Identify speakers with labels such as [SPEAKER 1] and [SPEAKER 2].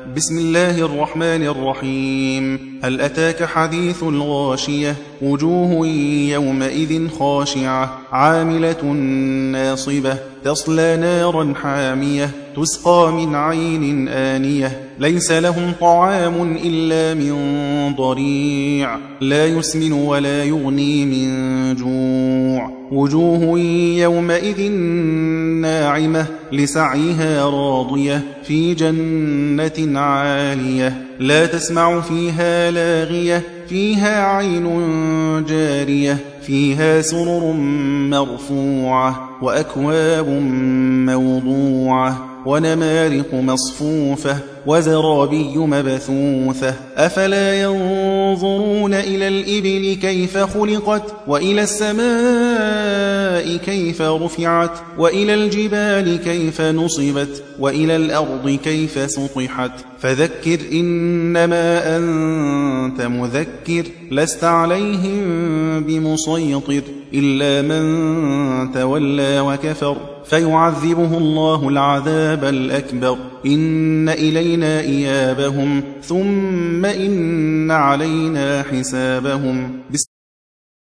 [SPEAKER 1] بسم الله الرحمن الرحيم. هل أتاك حديث الغاشية؟ وجوه يومئذ خاشعة عاملة ناصبة تصلى نارا حامية تسقى من عين آنية ليس لهم طعام إلا من ضريع لا يسمن ولا يغني من جوع. وجوه يومئذ ناعمة لسعيها راضية في جنة عالية لا تسمع فيها لاغية فيها عين جارية فيها سرر مرفوعة وأكواب موضوعة ونمارق مصفوفة وزرابي مبثوثة أفلا ينظرون إلى الإبل كيف خلقت وإلى السماء كيف رفعت وإلى الجبال كيف نصبت وإلى الأرض كيف سطحت فذكر إنما أنت مذكر لست عليهم بمسيطر إلا من تولى وكفر فيعذبه الله العذاب الأكبر إن إلينا إيابهم ثم إن علينا حسابهم.